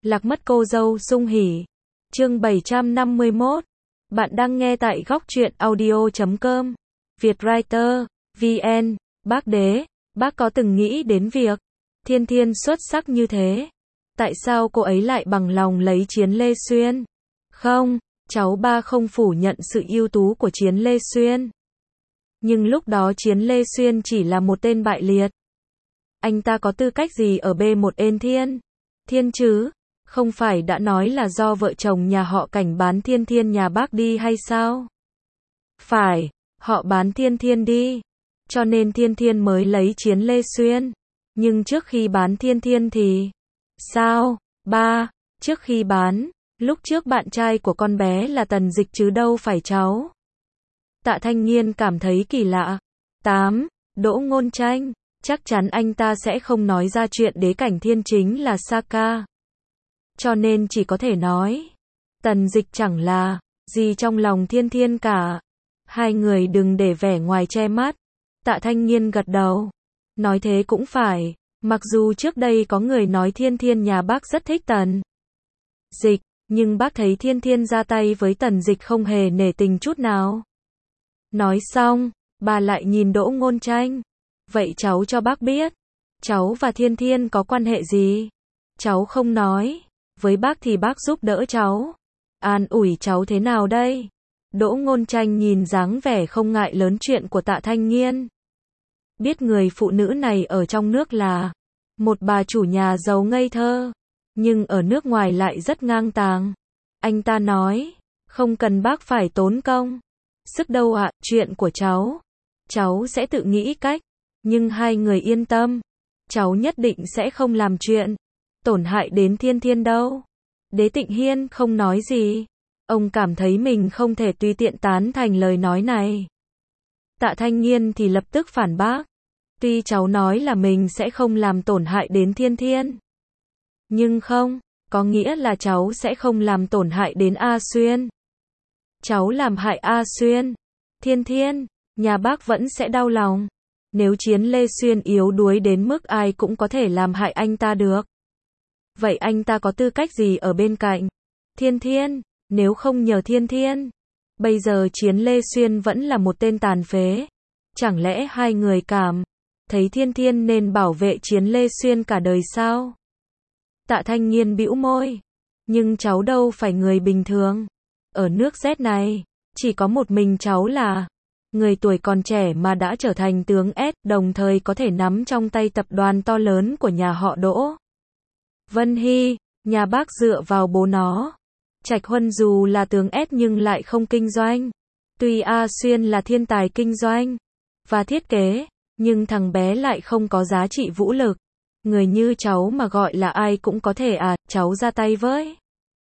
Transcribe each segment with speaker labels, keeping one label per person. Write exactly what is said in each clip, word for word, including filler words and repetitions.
Speaker 1: Lạc mất cô dâu sung hỉ. Chương bảy trăm năm mươi mốt. Bạn đang nghe tại góc truyện audio chấm com. Vietwriter, vê en. Bác đế, bác có từng nghĩ đến việc Thiên Thiên xuất sắc như thế, tại sao cô ấy lại bằng lòng lấy Chiến Lê Xuyên? Không, cháu ba không phủ nhận sự ưu tú của Chiến Lê Xuyên. Nhưng lúc đó Chiến Lê Xuyên chỉ là một tên bại liệt. Anh ta có tư cách gì ở bê một ên Thiên? Thiên chứ? Không phải đã nói là do vợ chồng nhà họ Cảnh bán Thiên Thiên nhà bác đi hay sao? Phải, họ bán Thiên Thiên đi, cho nên Thiên Thiên mới lấy Chiến Lê Xuyên. Nhưng trước khi bán Thiên Thiên thì... Sao? Ba, trước khi bán, lúc trước bạn trai của con bé là Tần Dịch chứ đâu phải cháu. Tạ Thanh Nghiên cảm thấy kỳ lạ. Tám, Đỗ Ngôn Tranh, chắc chắn anh ta sẽ không nói ra chuyện Đế Cảnh Thiên chính là Saka. Cho nên chỉ có thể nói, Tần Dịch chẳng là gì trong lòng Thiên Thiên cả. Hai người đừng để vẻ ngoài che mắt. Tạ Thanh Nghiên gật đầu. Nói thế cũng phải, mặc dù trước đây có người nói Thiên Thiên nhà bác rất thích Tần Dịch, nhưng bác thấy Thiên Thiên ra tay với Tần Dịch không hề nể tình chút nào. Nói xong, bà lại nhìn Đỗ Ngôn Tranh. Vậy cháu cho bác biết, cháu và Thiên Thiên có quan hệ gì? Cháu không nói, với bác thì bác giúp đỡ cháu. An ủi cháu thế nào đây? Đỗ Ngôn Tranh nhìn dáng vẻ không ngại lớn chuyện của Tạ Thanh Nghiên. Biết người phụ nữ này ở trong nước là một bà chủ nhà giàu ngây thơ, nhưng ở nước ngoài lại rất ngang tàng. Anh ta nói, không cần bác phải tốn công sức đâu ạ, chuyện của cháu, cháu sẽ tự nghĩ cách. Nhưng hai người yên tâm, cháu nhất định sẽ không làm chuyện tổn hại đến Thiên Thiên đâu. Đế Tịnh Hiên không nói gì. Ông cảm thấy mình không thể tùy tiện tán thành lời nói này. Tạ Thanh Nghiên thì lập tức phản bác. Tuy cháu nói là mình sẽ không làm tổn hại đến Thiên Thiên, nhưng không có nghĩa là cháu sẽ không làm tổn hại đến A Xuyên. Cháu làm hại A Xuyên, Thiên Thiên, nhà bác vẫn sẽ đau lòng. Nếu Chiến Lê Xuyên yếu đuối đến mức ai cũng có thể làm hại anh ta được, vậy anh ta có tư cách gì ở bên cạnh Thiên Thiên? Nếu không nhờ Thiên Thiên, bây giờ Chiến Lê Xuyên vẫn là một tên tàn phế. Chẳng lẽ hai người cảm thấy Thiên Thiên nên bảo vệ Chiến Lê Xuyên cả đời sao? Tạ Thanh Nghiên bĩu môi. Nhưng cháu đâu phải người bình thường. Ở nước Z này, chỉ có một mình cháu là người tuổi còn trẻ mà đã trở thành tướng S, đồng thời có thể nắm trong tay tập đoàn to lớn của nhà họ Đỗ. Vân Hy, nhà bác dựa vào bố nó. Trạch Huân dù là tướng S nhưng lại không kinh doanh. Tuy A Xuyên là thiên tài kinh doanh và thiết kế, nhưng thằng bé lại không có giá trị vũ lực. Người như cháu mà gọi là ai cũng có thể à, cháu ra tay với.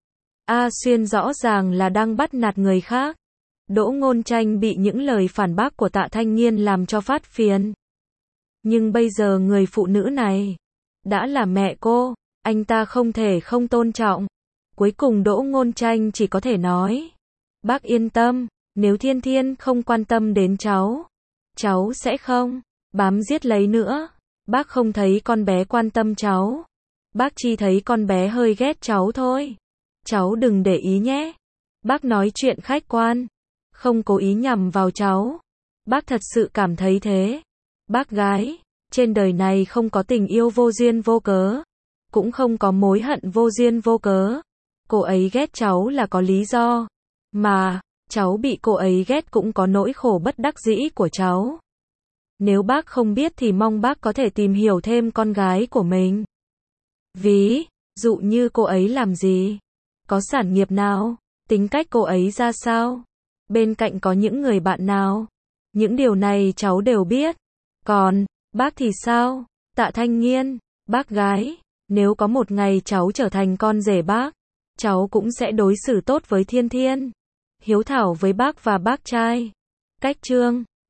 Speaker 1: A Xuyên rõ ràng là đang bắt nạt người khác. Đỗ Ngôn Tranh bị những lời phản bác của Tạ Thanh Nghiên làm cho phát phiền. Nhưng bây giờ người phụ nữ này đã là mẹ cô, anh ta không thể không tôn trọng. Cuối cùng Đỗ Ngôn Tranh chỉ có thể nói, bác yên tâm, nếu Thiên Thiên không quan tâm đến cháu, cháu sẽ không bám giết lấy nữa. Bác không thấy con bé quan tâm cháu, bác chỉ thấy con bé hơi ghét cháu thôi. Cháu đừng để ý nhé. Bác nói chuyện khách quan, không cố ý nhằm vào cháu. Bác thật sự cảm thấy thế. Bác gái, trên đời này không có tình yêu vô duyên vô cớ, cũng không có mối hận vô duyên vô cớ. Cô ấy ghét cháu là có lý do, mà cháu bị cô ấy ghét cũng có nỗi khổ bất đắc dĩ của cháu. Nếu bác không biết thì mong bác có thể tìm hiểu thêm con gái của mình. Ví dụ như cô ấy làm gì, có sản nghiệp nào, tính cách cô ấy ra sao, bên cạnh có những người bạn nào. Những điều này cháu đều biết. Còn bác thì sao? Tạ Thanh Nghiên, bác gái, nếu có một ngày cháu trở thành con rể bác, cháu cũng sẽ đối xử tốt với Thiên Thiên, hiếu thảo với bác và bác trai. Cách chương